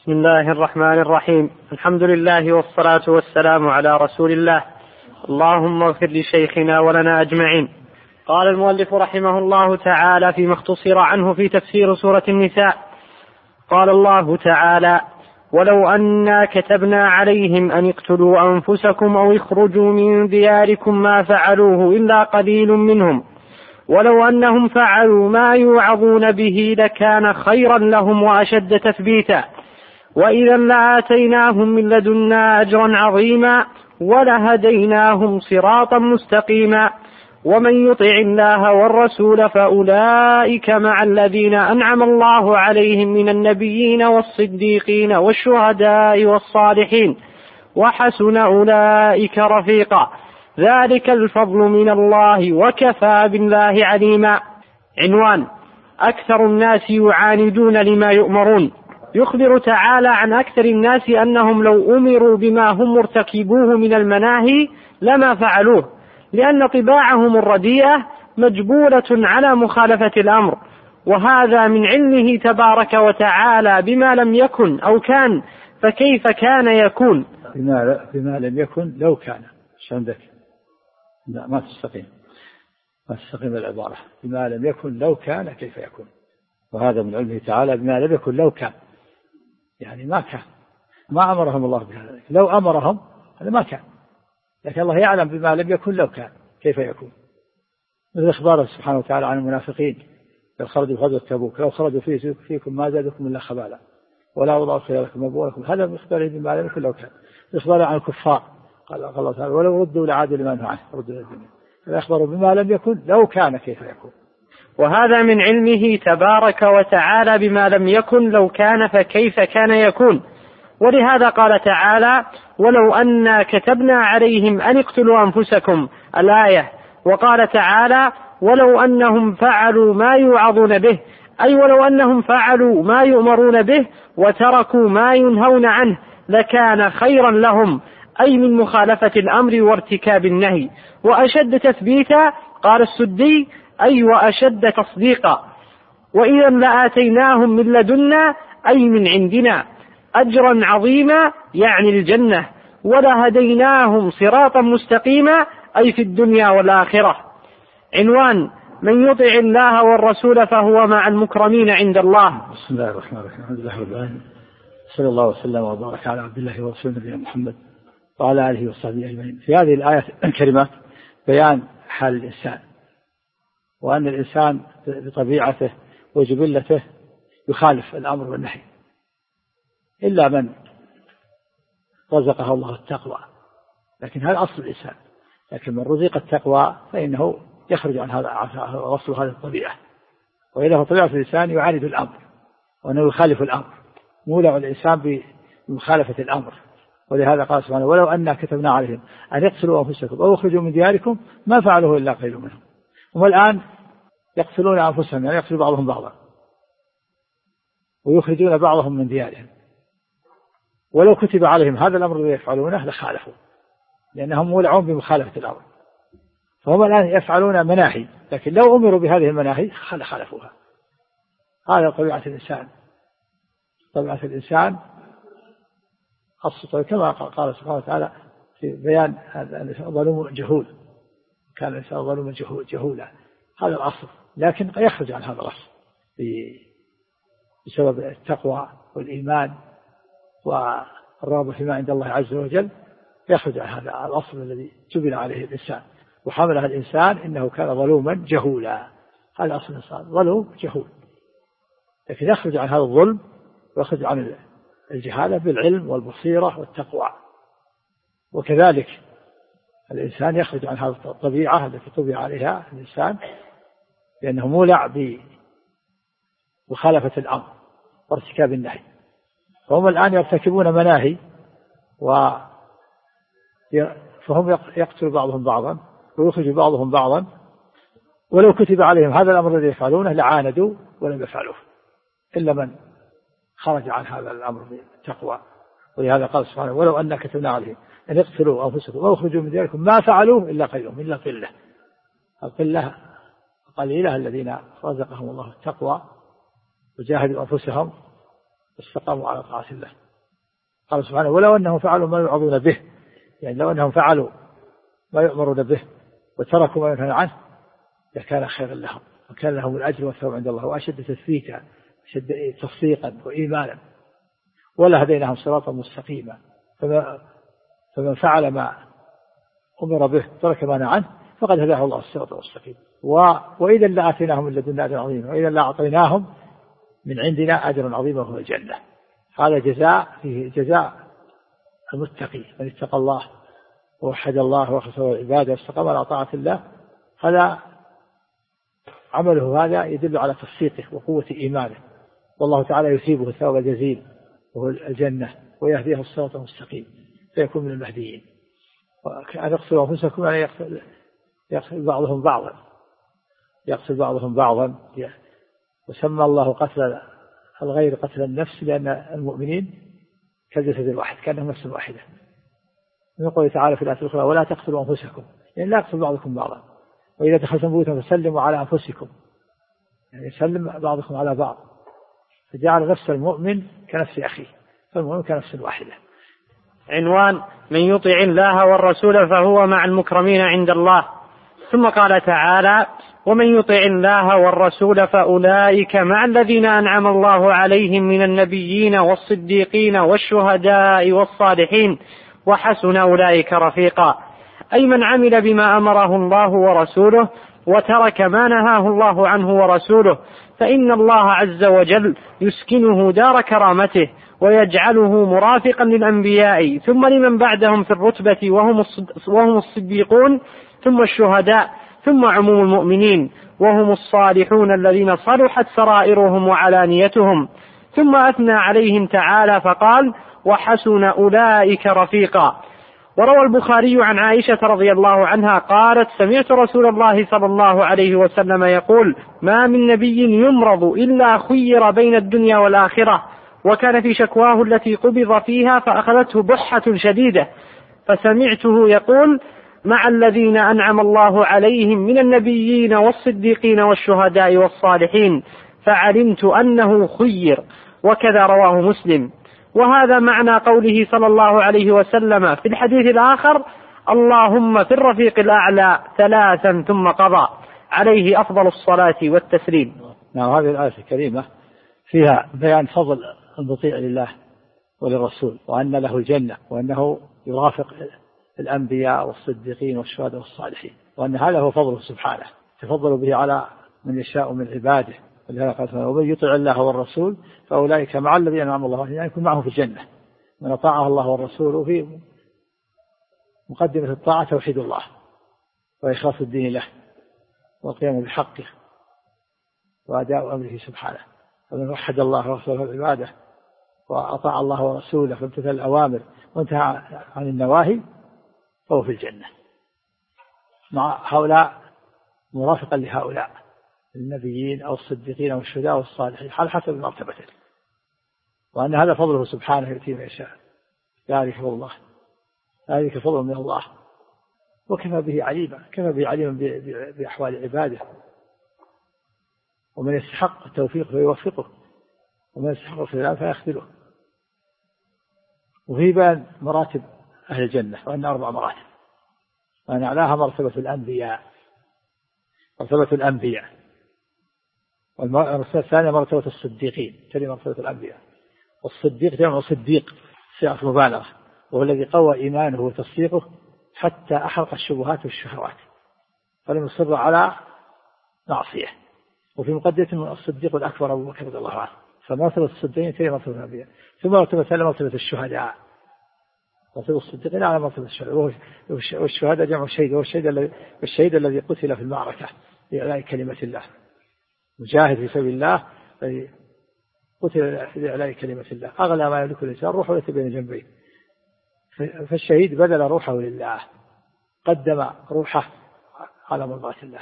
بسم الله الرحمن الرحيم. الحمد لله والصلاة والسلام على رسول الله. اللهم اغفر لشيخنا ولنا أجمعين. قال المؤلف رحمه الله تعالى فيما اختصر عنه في تفسير سورة النساء: قال الله تعالى: ولو أنا كتبنا عليهم أن اقتلوا أنفسكم أو اخرجوا من دياركم ما فعلوه إلا قليل منهم، ولو أنهم فعلوا ما يوعظون به لكان خيرا لهم وأشد تثبيتا، وإذا لآتيناهم من لدنا أجرا عظيما ولهديناهم صراطا مستقيما. ومن يطع الله والرسول فأولئك مع الذين أنعم الله عليهم من النبيين والصديقين والشهداء والصالحين، وحسن أولئك رفيقا. ذلك الفضل من الله وكفى بالله عليما. عنوان: أكثر الناس يعاندون لما يؤمرون. يخبر تعالى عن أكثر الناس أنهم لو أمروا بما هم مرتكبوه من المناهي لما فعلوه، لأن طباعهم الرديئة مجبولة على مخالفة الأمر، وهذا من علمه تبارك وتعالى بما لم يكن أو كان، فكيف كان يكون؟ بما لم يكن لو كان. عندك لا، ما تستقيم العبارة. بما لم يكن لو كان كيف يكون، وهذا من علمه تعالى بما لم يكن لو كان، يعني ما كان، ما أمرهم الله بهذا. لو أمرهم هذا ما كان، لكن الله يعلم بما لم يكن لو كان كيف يكون. مثل إخباره سبحانه وتعالى عن المنافقين: لو خرجوا غزوة تبوك لو خرجوا فيكم ما زادكم إلا خبالا ولا وضعوا خياركم مبوركم. هذا من إخباره بما لم يكن لو كان. إخباره عن الكفار قال الله تعالى: ولو ردوا لعادوا لما نهوا عنه، ردوا للدنيا. فأخبروا بما لم يكن لو كان كيف يكون. وهذا من علمه تبارك وتعالى بما لم يكن لو كان فكيف كان يكون. ولهذا قال تعالى: ولو أنا كتبنا عليهم أن اقتلوا أنفسكم الآية. وقال تعالى: ولو أنهم فعلوا ما يوعظون به، أي ولو أنهم فعلوا ما يؤمرون به وتركوا ما ينهون عنه لكان خيرا لهم، أي من مخالفة الأمر وارتكاب النهي، وأشد تثبيتا. قال السدي: أي وأشد تصديقا. وإذا لآتيناهم من لدنا، أي من عندنا، أجرا عظيما يعني الجنة، ولهديناهم صراطا مستقيما، أي في الدنيا والآخرة. عنوان: من يطع الله والرسول فهو مع المكرمين عند الله. بسم الله الرحمن الرحيم. الحمد لله رب العالمين، صلى الله وسلم وبارك على عبد الله ورسوله نبينا محمد وعلى آله وصحبه أجمعين. في هذه الآيات الكريمة بيان حال الإنسان، وأن الإنسان بطبيعته وجبلته يخالف الأمر والنهي، إلا من رزقه الله التقوى، لكن هذا أصل الإنسان. لكن من رزق التقوى فإنه يخرج عن هذا أصل هذه الطبيعة، وإذا طبيعة الإنسان يعاند الأمر وأنه يخالف الأمر، مولع الإنسان بمخالفة الأمر. ولهذا قال سبحانه: ولو أنا كتبنا عليهم أن يقتلوا أنفسكم أو يخرجوا من دياركم ما فعلوه إلا قليل منهم. هم الآن يقتلون أنفسهم، يعني يقتل بعضهم بعضا، ويخرجون بعضهم من ديارهم. ولو كتب عليهم هذا الأمر الذي يفعلونه لخالفوا، لأنهم مولعون بمخالفة الأمر. فهم الآن يفعلون مناهي، لكن لو أمروا بهذه المناهي خالفوها. هذا طبيعة الإنسان. طبيعة الإنسان خاصة كما قال سبحانه وتعالى في بيان الإنسان ظلوم جهول، كان الإنسان ظلوما جهولا. هذا الأصل، لكن يخرج عن هذا الأصل بسبب التقوى والإيمان والرغبة فيما عند الله عز وجل. يخرج عن هذا الأصل الذي جبل عليه الإنسان وحمله الإنسان إنه كان ظلوما جهولا. هذا أصل الإنسان ظلوم جهول، لكن يخرج عن هذا الظلم ويخرج عن الجهالة بالعلم والبصيرة والتقوى. وكذلك الإنسان يخرج عن هذه الطبيعة التي طبع عليها الإنسان، لأنه مولع بمخالفة الأمر وارتكاب النهي. فهم الآن يرتكبون مناهي فهم يقتل بعضهم بعضا ويخرج بعضهم بعضا. ولو كتب عليهم هذا الأمر الذي يفعلونه لعاندوا ولم يفعلوه، إلا من خرج عن هذا الأمر بالتقوى. ولهذا قال سبحانه: ولو أنا كتبنا عليهم أن يقتلوا أنفسكم أو يخرجوا من دياركم ما فعلوه إلا قليل، إلا قلة. القلة قليلة الذين رزقهم الله التقوى وجاهدوا أنفسهم واستقاموا على طاعة الله. قال سبحانه ولو أنهم فعلوا ما يوعظون به، يعني لو أنهم فعلوا ما يؤمرون به وتركوا ما ينهون عنه لكان خيرا لهم وكان لهم الأجر والثواب عند الله وأشد تثبيتا أشد تصديقا وإيمانا ولهديناهم صراطا مستقيما. فمن فعل ما أمر به ترك ما نهى عنه فقد هداه الله الصراط المستقيم. وإذا لآتيناهم من لدنا أجرا عظيما وإذا لأعطيناهم من عندنا أجرا عظيما وهو الجنة. هذا جزاء فيه جزاء المتقي من اتقى الله ووحد الله وخلص العبادة واستقام على طاعة الله، هذا عمله هذا يدل على تصديقه وقوة إيمانه، والله تعالى يثيبه الثواب الجزيل وهو الجنة ويهديه الصراط المستقيم فيكون من المهديين. أن يقتلوا أنفسكم يعني يقتل بعضهم بعضا وسمى الله قتل الغير قتل النفس لأن المؤمنين كالجسد الواحد كأنهم نفس واحدة. يقول تعالى في الآية الأخرى ولا تقتلوا أنفسكم يعني لا يقتل بعضكم بعضا وإذا دخلتم بيوتا فسلموا على أنفسكم يعني يسلم بعضكم على بعض، فجعل نفس المؤمن كنفس أخيه فالمؤمن كنفس واحدة. عنوان من يطع الله والرسول فهو مع المكرمين عند الله. ثم قال تعالى ومن يطع الله والرسول فأولئك مع الذين أنعم الله عليهم من النبيين والصديقين والشهداء والصالحين وحسن أولئك رفيقا، أي من عمل بما أمره الله ورسوله وترك ما نهاه الله عنه ورسوله، فإن الله عز وجل يسكنه دار كرامته ويجعله مرافقا للأنبياء ثم لمن بعدهم في الرتبة وهم الصديقون ثم الشهداء ثم عموم المؤمنين وهم الصالحون الذين صلحت سرائرهم وعلانيتهم. ثم أثنى عليهم تعالى فقال وحسن أولئك رفيقا. وروى البخاري عن عائشة رضي الله عنها قالت سمعت رسول الله صلى الله عليه وسلم يقول ما من نبي يمرض إلا خير بين الدنيا والآخرة، وكان في شكواه التي قبض فيها فأخذته بحة شديدة فسمعته يقول مع الذين أنعم الله عليهم من النبيين والصديقين والشهداء والصالحين، فعلمت أنه خير. وكذا رواه مسلم. وهذا معنى قوله صلى الله عليه وسلم في الحديث الآخر اللهم في الرفيق الأعلى ثلاثا ثم قضى عليه أفضل الصلاة والتسليم. نعم هذه الآية الكريمة فيها بيان فضل المطيع لله وللرسول وأن له الجنة وأنه يرافق الأنبياء والصديقين والشهداء والصالحين وأن هذا هو فضله سبحانه تفضل به على من يشاء من عباده. ولهذا قال ومن يطع الله والرسول فأولئك مع الذين أنعم الله عليهم يعني يكون معه في الجنة. من أطاعه الله والرسول في مقدمة الطاعة توحيد الله وإخلاص الدين له والقيام بحقه وأداء أمره سبحانه. فمن وحد الله ورسوله العبادة وأطاع الله ورسوله فامتثل الأوامر وانتهى عن النواهي فهو في الجنة مع هؤلاء مرافقا لهؤلاء النبيين أو الصديقين أو الشهداء والصالحين على حسب مرتبته، وأن هذا فضله سبحانه يؤتي من يشاء. ذلك فضل الله ذلك فضل من الله وكفى به عليما بأحوال عباده. ومن يستحق التوفيق فيوفقه ومن يستحق الخذلان فيخذله. وفي بيان مراتب أهل الجنة وأن 4 مراتب، وأن أعلاها مرتبة الأنبياء والمرتبة الثانية مرتبة الصديقين تلي مرتبة الأنبياء. والصديق جمع صديق صيغة مبالغة وهو الذي قوى إيمانه وتصديقه حتى أحرق الشبهات والشهوات فلم يصر على معصية. وفي مقدمة الصديق الأكبر أبو بكر رضي الله عنه. فمرتبة الصديقين تلي مرتبة الأنبياء ثم مرتبة ثانية مرتبة الشهداء. مرتبة الصديقين على مرتبة الشهداء والشهداء جمع شهيد والشهيد الذي قتل في المعركة لإعلاء كلمة الله مجاهد في سبيل الله قتل لإعلاء كلمة الله أغلى ما يملك الإنسان روحه التي بين جنبيه. فالشهيد بذل روحه لله قدم روحه على مرضاة الله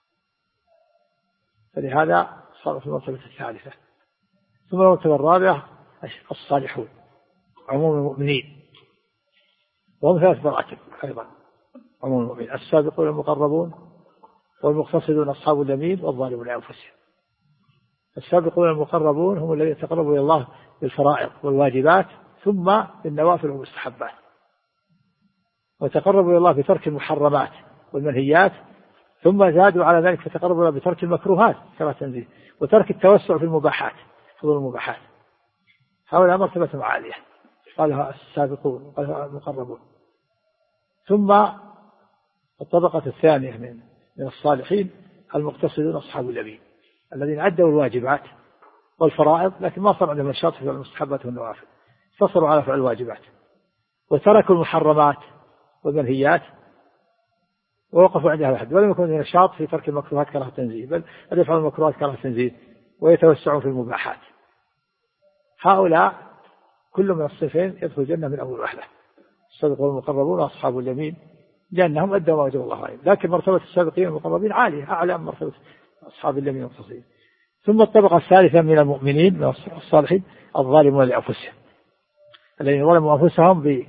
فلهذا صار في المرتبة الثالثة. ثم المرتبة الرابعة الصالحون عموم المؤمنين وهم 3 مراتب أيضا عموم المؤمنين السابقون المقربون والمقتصدون أصحاب اليمين والظالمون لأنفسهم. السابقون المقربون هم الذين يتقربوا إلى الله بالفرائض والواجبات ثم بالنوافل والمستحبات، وتقربوا إلى الله بترك المحرمات والمنهيات، ثم زادوا على ذلك فتقربوا إلى بترك المكروهات كما تنزيه، وترك التوسع في المباحات، فضل المباحات. هؤلاء مرتبة عالية قالها السابقون وقالها المقربون. ثم الطبقة الثانية من الصالحين المقتصدون أصحاب اليمين الذين أدوا الواجبات والفرائض لكن ما صار عندهم نشاط في المستحبات والنوافل، اقتصروا على فعل الواجبات وتركوا المحرمات والمنهيات ووقفوا عندها الحد، ولم يكن نشاط في ترك المكروهات كراهة تنزيه، بل يفعلوا المكروهات كراهة تنزيه ويتوسعون في المباحات. هؤلاء كل من الصفين يدخل الجنة من أول وهلة، السابقون المقربون وأصحاب اليمين، لأنهم أدوا ما وجب الله عليهم. لكن مرتبة السابقين المقربين عالية أعلى من مرتبة أصحاب اليمين والتصديق. ثم الطبقة الثالثة من المؤمنين من الصالحين الظالمون لأنفسهم الذين ظلموا أنفسهم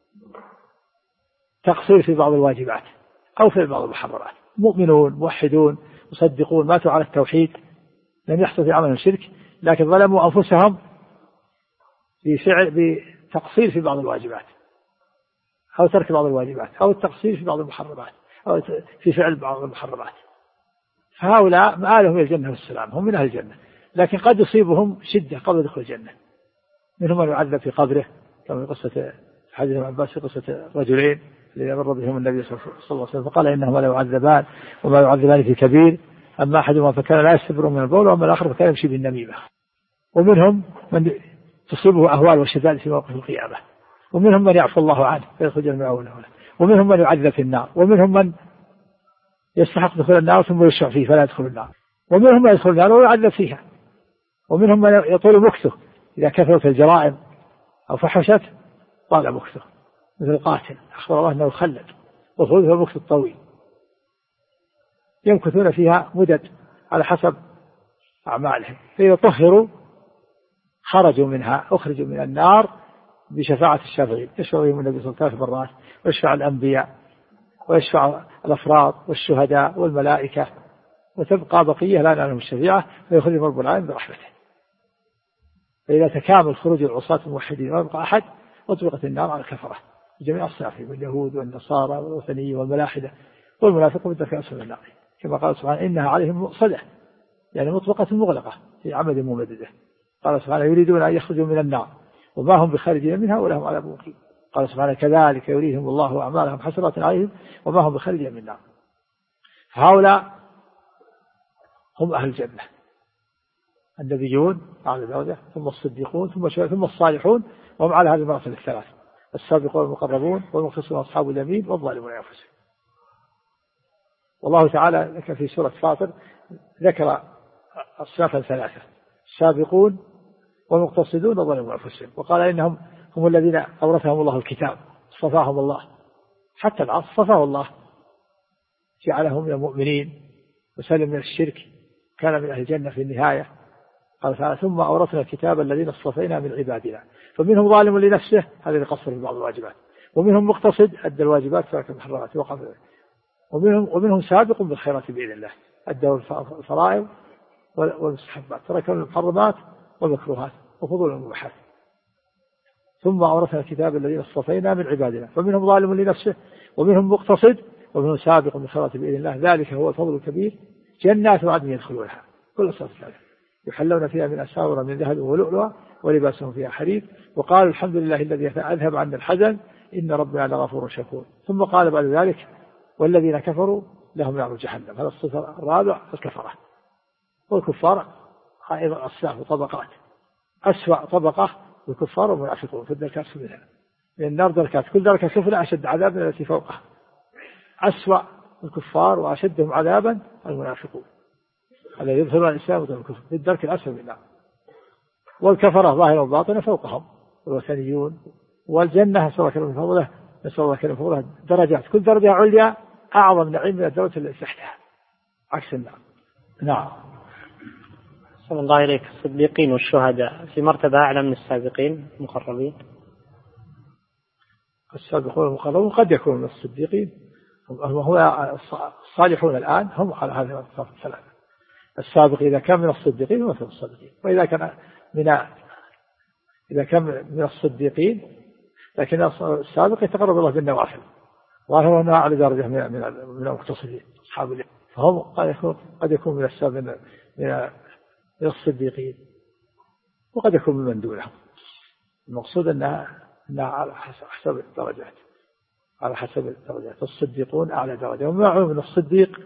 بتقصير في بعض الواجبات أو في بعض المحرمات، مؤمنون موحدون مصدقون ماتوا على التوحيد، لم يحصل في عمل الشرك، لكن ظلموا أنفسهم بتقصير في بعض الواجبات أو ترك بعض الواجبات أو التقصير في بعض المحرمات أو في فعل بعض المحرمات. فهؤلاء مآلهم إلى الجنة والسلام، هم من أهل الجنة، لكن قد يصيبهم شدة قبل دخول الجنة، منهم من يعذب في قبره كما في قصة حديث ابن عباس في قصة رجلين الذين مر بهم النبي صلى الله عليه وسلم فقال إنهما لا يعذبان وما يعذبان في كبير، أما أحدهما فكان لا يستبر من البول وأما الآخر فكان يمشي بالنميمة. ومنهم من تصيبه أهوال وشدائد في موقف القيامة، ومنهم من يعفو الله عنه فيدخل الجنة من أول وهلة، ومنهم من يعذب في النار، ومنهم من يستحق دخول النار ثم يشرع فيه فلا يدخل النار، ومنهم من يدخل النار ويعذب فيها، ومنهم من يطول مكثه إذا كثرت الجرائم أو فحشت طال مكثه، مثل القاتل أخبر الله أنه خلد وخذه المكث الطويل، يمكثون فيها مدد على حسب أعمالهم، فإذا طهروا خرجوا منها أخرجوا من النار بشفاعة الشافعين، يشفع بهم النبي صلى الله عليه وسلم 3 مرات، ويشفع الأنبياء ويشفع الأفراد والشهداء والملائكة، وتبقى بقية لا نعلم الشفيعة ويخرجهم رب العالمين برحمته. فإذا تكامل خروج العصاة الموحدين ما يبقى أحد أطلقت النار على الكفرة جميع أصنافهم واليهود والنصارى والوثنيين والملاحدة والمنافقون بالدرك الأسفل من النار، كما قال سبحانه إنها عليهم مؤصدة يعني مطلقة مغلقة في عمد ممددة. قال سبحانه يريدون أن يخرجوا من النار وما هم بخارجين منها ولهم عذاب مقيم. قال سبحانه كذلك يريهم الله أعمالهم حسرات عليهم وما هم بخارجين من النار. هؤلاء هم أهل الجنة، النبيون على درجة، ثم الصديقون ثم الصالحون، وهم على هذه المراتب الثلاث: السابقون المقربون والمخلصون أصحاب اليمين والظالمون لأنفسهم. والله تعالى ذكر في سورة فاطر ذكر أصنافا 3: السابقون والمقتصدون والظالمون لأنفسهم، وقال إنهم هم الذين أورثهم الله الكتاب اصطفاهم الله، حتى العصر اصطفاه الله جعلهم من المؤمنين وسلم من الشرك، كان من أهل الجنة في النهاية. قال تعالى ثم أورثنا الكتاب الذين اصطفينا من عبادنا فمنهم ظالم لنفسه هذا اللي قصر في بعض الواجبات، ومنهم مقتصد أدى الواجبات ترك المحرمات وقف، ومنهم سابق بالخيرات بإذن الله أدى الفرائض والمستحبات ترك المحرمات والمكروهات وفضول المباحات. ثم أورثنا الكتاب الذين اصطفينا من عبادنا فمنهم ظالم لنفسه ومنهم مقتصد ومنهم سابق بالخيرات بإذن الله ذلك هو الفضل الكبير. جنات عدن يدخلونها كل صفة يحلون فيها من أساور من ذهب ولؤلؤا ولباسهم فيها حرير وقالوا الحمد لله الذي أذهب عنا الحزن إن ربنا لغفور شكور. ثم قال بعد ذلك والذين كفروا لهم نار جهنم. هذا الصفة الرابع الكفرة. والكفار أيضا أصناف وطبقات، أسوأ طبقة الكفار والمنافقون في الدركات منها من النار دركات، كل دركة سفلى أشد عذابا من التي فوقها. أسوأ الكفار وأشدهم عذابا المنافقون الذي يظهرون الإسلام والكفر في الدرك الأسفل من النار. والكفرة ظاهرة وباطنة فوقهم والوثنيون. والجنة نسأل الله كريم فضله نسأل الله كريم فضله درجات، كل درجة عليا أعظم نعيم من الدرجة التي تحتها عكس النار. نعم. صلى الله عليك. الصديقين والشهداء في مرتبة أعلى من السابقين المقربين. السابقون المقربون قد يكونوا من الصديقين، هو الصالحون الآن هم على هذه الثلاثة. السابق إذا كان من الصديقين مثل الصديقين، وإذا كان من الصديقين لكن السابق يتقرب الله بالنوافل، وهو أنه أعلى درجة من المقتصدين أصحاب الله، فهم قد يكون من السابق من الصديقين، وقد يكون من دونهم. المقصود أنها على حسب الدرجات، الصديقون أعلى درجة. ومعه من الصديق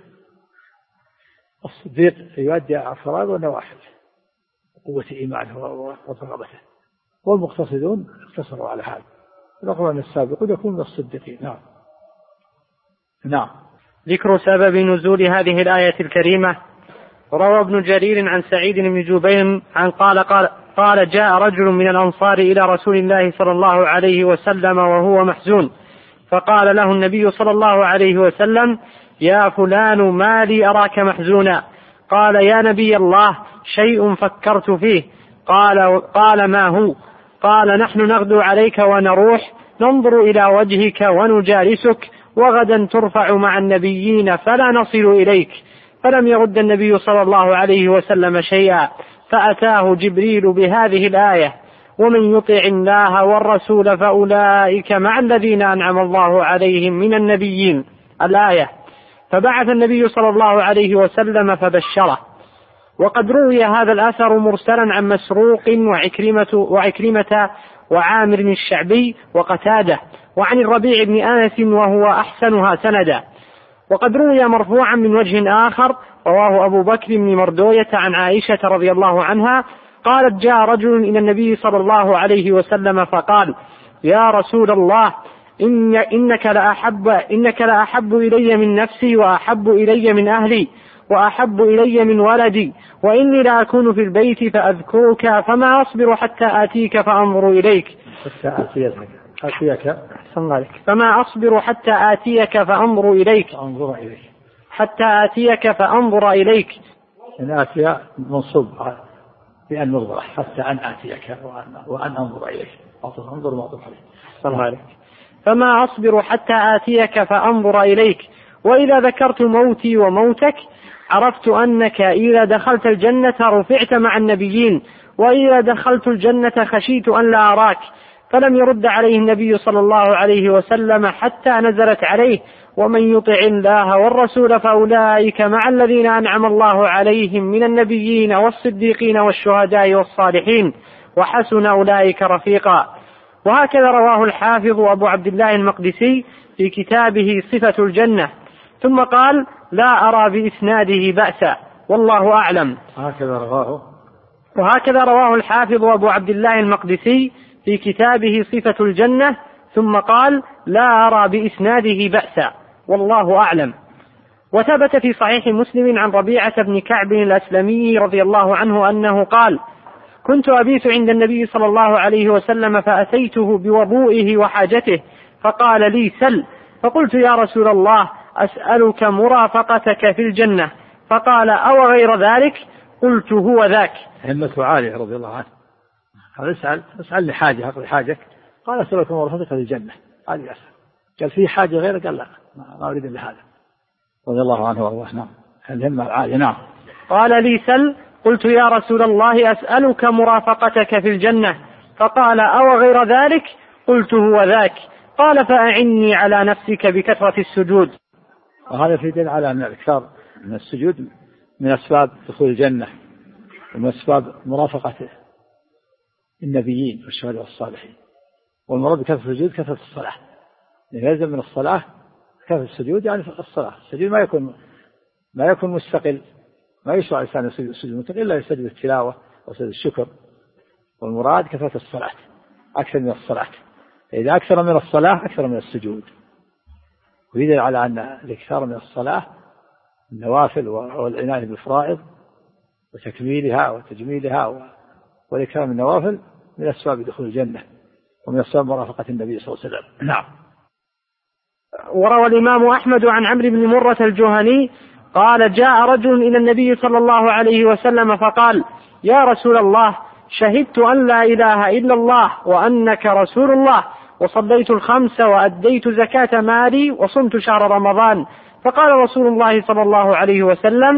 يؤدي أفراد ونوافل قوة إيمانه ورغبته، والمقتصدون اقتصروا على هذا. نقول أن السابقون يكون من الصديقين. نعم. ذكر سبب نزول هذه الآية الكريمة. روى ابن جرير عن سعيد بن جبير عن قال جاء رجل من الأنصار إلى رسول الله صلى الله عليه وسلم وهو محزون، فقال له النبي صلى الله عليه وسلم: يا فلان ما لي أراك محزونا؟ قال: يا نبي الله شيء فكرت فيه. قال: ما هو؟ قال: نحن نغدو عليك ونروح ننظر إلى وجهك ونجالسك، وغدا ترفع مع النبيين فلا نصل إليك. فلم يرد النبي صلى الله عليه وسلم شيئا، فأتاه جبريل بهذه الآية: ومن يطع الله والرسول فأولئك مع الذين أنعم الله عليهم من النبيين، الآية. فبعث النبي صلى الله عليه وسلم فبشره. وقد روي هذا الأثر مرسلا عن مسروق وعكرمة وعامر الشعبي وقتادة، وعن الربيع بن أنس وهو أحسنها سندا. وقد روي مرفوعا من وجه آخر رواه أبو بكر بن مردوية عن عائشة رضي الله عنها قالت: جاء رجل إلى النبي صلى الله عليه وسلم فقال: يا رسول الله إنك لأحب إلي من نفسي، وأحب إلي من أهلي، وأحب إلي من ولدي، وإني لأكون في البيت فأذكرك فما أصبر حتى آتيك فأنظر إليك. فما أصبر حتى آتيك فأنظر إليك. حتى آتيك فأنظر إليك. إن آتي منصوب بأن نظر حتى أن آتيك وأن أنظر إليك. أنظر ما عليك. فما أصبر حتى آتيك فأنظر إليك. وإذا ذكرت موتي وموتك عرفت أنك إذا دخلت الجنة رفعت مع النبيين، وإذا دخلت الجنة خشيت أن لا أراك. فلم يرد عليه النبي صلى الله عليه وسلم حتى نزلت عليه: ومن يطع الله والرسول فأولئك مع الذين أنعم الله عليهم من النبيين والصديقين والشهداء والصالحين، وحسن أولئك رفيقا. وهكذا رواه الحافظ أبو عبد الله المقدسي في كتابه صفة الجنة، ثم قال: لا أرى بإسناده بأسا والله أعلم. وهكذا رواه الحافظ أبو عبد الله المقدسي في كتابه صفة الجنة، ثم قال: لا أرى بإسناده بأسا والله أعلم. وثبت في صحيح مسلم عن ربيعة بن كعب الأسلمي رضي الله عنه أنه قال: كنت أبيت عند النبي صلى الله عليه وسلم فأتيته بوضوئه وحاجته، فقال لي: سل. فقلت: يا رسول الله أسألك مرافقتك في الجنة. فقال: أو غير ذلك؟ قلت: هو ذاك. همته عالية رضي الله عنه. اسأل لحاجة أقضي حاجك. قال: أسألك مرافقتك في الجنة. هذه أسأل. قال: في حاجة غيره؟ قال: لا، ما أريد إلا هذا. رضي الله عنه وارضاه. نعم. الهمة العالية. نعم. قال لي: سل. قلت: يا رسول الله أسألك مرافقتك في الجنة. فقال: أو غير ذلك؟ قلت: هو ذاك. قال: فأعني على نفسك بكثرة السجود. وهذا في دليل على أن الإكثار من السجود من أسباب دخول الجنة، ومن أسباب مرافقة النبيين والشهداء والصالحين. والمراد بكثرة السجود كثرة الصلاة، يلزم من الصلاة كثرة السجود، يعني الصلاة. السجود ما يكون مستقل، ما يشرع الإنسان السجود مستقل إلا يسجد التلاوة وسجد الشكر. والمراد كثرة الصلاة أكثر من الصلاة. إذا أكثر من الصلاة أكثر من السجود. ويدل على أن الإكثار من الصلاة النوافل والعناية بالفرائض وتكميلها وتجميلها والإكثار من النوافل من أسباب دخول الجنة ومن أسباب مرافقة النبي صلى الله عليه وسلم. نعم. وروى الإمام أحمد عن عمرو بن مرة الجهني قال: جاء رجل إلى النبي صلى الله عليه وسلم فقال: يا رسول الله شهدت أن لا إله إلا الله وأنك رسول الله، وصليت الخمس وأديت زكاة مالي وصمت شهر رمضان. فقال رسول الله صلى الله عليه وسلم: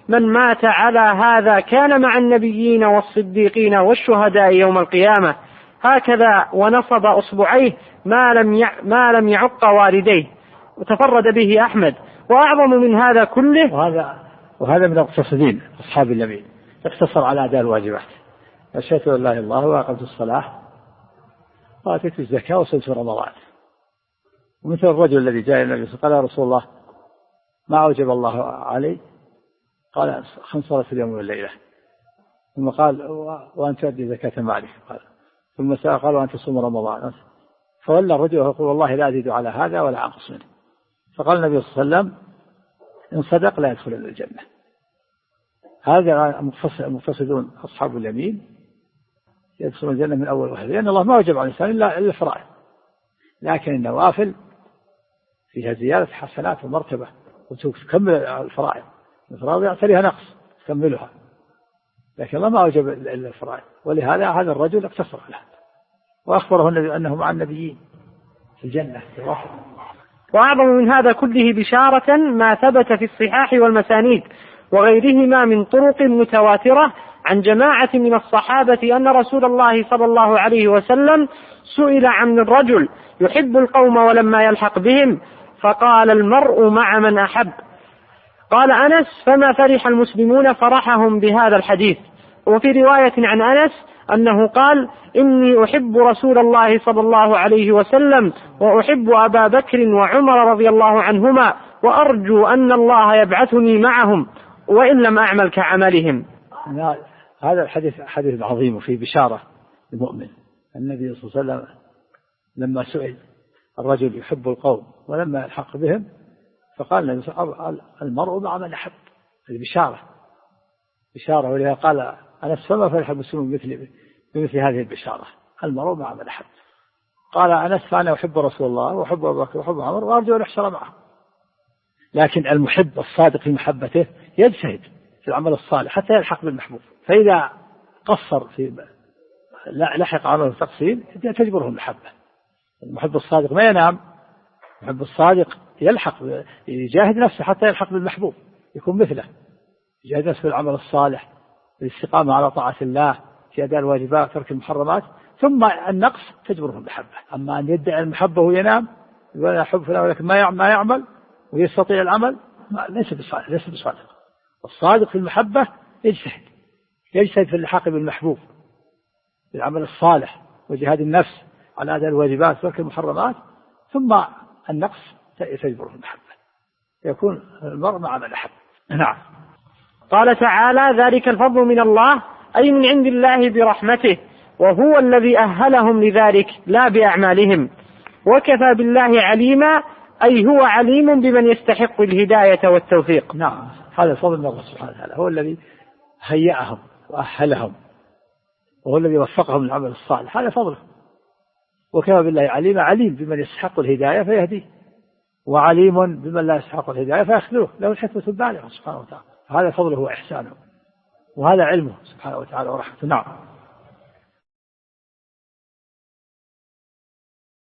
من مات على هذا كان مع النبيين والصديقين والشهداء يوم القيامة، هكذا ونصب أصبعيه ما لم يعق والديه، وتفرد به أحمد. وأعظم من هذا كله، وهذا من المقتصدين أصحاب اليمين، اقتصر على أداء الواجبات، أشهد أن لا إله إلا الله وأقمت الصلاة وآتيت الزكاة وصمت رمضان. ومثل الرجل الذي جاء النبي صلى الله عليه وسلم قال يا رسول الله ما أوجب الله علي؟ قال 5 صلوات في اليوم والليلة. ثم قال وأن تؤدي زكاة مالك. ثم سأل قال وأن تصوم رمضان. فولى الرجل ويقول والله لا أزيد على هذا ولا أنقص منه. فقال النبي صلى الله عليه وسلم إن صدق لا يدخل إلى الجنة. هذا المقتصدون أصحاب اليمين يدخلون الجنة من أول واحد، لأن الله ما وجب على الإنسان إلا الفرائض، لكن النوافل فيها زيادة حسنات ومرتبة وتكمل الفرائض. الفرائض يعتريها نقص تكملها، لكن الله ما وجب إلا الفرائض، ولهذا هذا الرجل اقتصر على هذا وأخبره النبي أنه مع النبيين في الجنة. وأعظم من هذا كله بشارة ما ثبت في الصحاح والمسانيد وغيرهما من طرق متواترة عن جماعة من الصحابة أن رسول الله صلى الله عليه وسلم سئل عن الرجل يحب القوم ولما يلحق بهم فقال المرء مع من أحب. قال أنس فما فرح المسلمون فرحهم بهذا الحديث. وفي رواية عن أنس أنه قال إني أحب رسول الله صلى الله عليه وسلم وأحب أبا بكر وعمر رضي الله عنهما وأرجو أن الله يبعثني معهم وإن لم أعمل كعملهم. هذا الحديث حديث عظيم وفيه بشارة المؤمن. النبي صلى الله عليه وسلم لما سئل الرجل يحب القوم ولما يلحق بهم فقال النبي صلى الله عليه وسلم المرء مع من أحب. بشارة ولهذا قال أنس فما فرح المسلمون بمثل هذه البشارة المرء مع من أحب. قال أنس فأنا أحب رسول الله وأحب أبو بكر وأحب عمر وأرجو أن أحشر معه. لكن المحب الصادق في محبته يجتهد في العمل الصالح حتى يلحق بالمحبوب، فإذا قصر في لحق عمله تقصير تجبره المحبة. المحب الصادق ما ينام، المحب الصادق يلحق يجاهد نفسه حتى يلحق بالمحبوب يكون مثله، يجاهد نفسه في العمل الصالح الاستقامة على طاعة الله في أداء الواجبات ترك المحرمات، ثم النقص تجبره المحبة. أما أن يدعي المحبة وينام يقول أنا أحب فلان ولكن ما يعمل ويستطيع العمل ليس بصادق. الصادق في المحبة يجتهد في اللحاق بالمحبوب بالعمل الصالح وجهاد النفس على أداء الواجبات ترك المحرمات، ثم النقص تجبره المحبة يكون المرء مع من أحب. نعم. قال تعالى ذلك الفضل من الله أي من عند الله برحمته وهو الذي أهلهم لذلك لا بأعمالهم وكفى بالله عليما أي هو عليم بمن يستحق الهداية والتوفيق. نعم، هذا الفضل من الله سبحانه وتعالى، هو الذي هيأهم وأهلهم وهو الذي وفقهم للعمل الصالح، هذا فضله. وكفى بالله عليما عليم بمن يستحق الهداية فيهديه وعليم بمن لا يستحق الهداية فيخذله، له الحكمة البالغة سبحانه وتعالى. هذا فضله وإحسانه وهذا علمه سبحانه وتعالى ورحمته. نعم.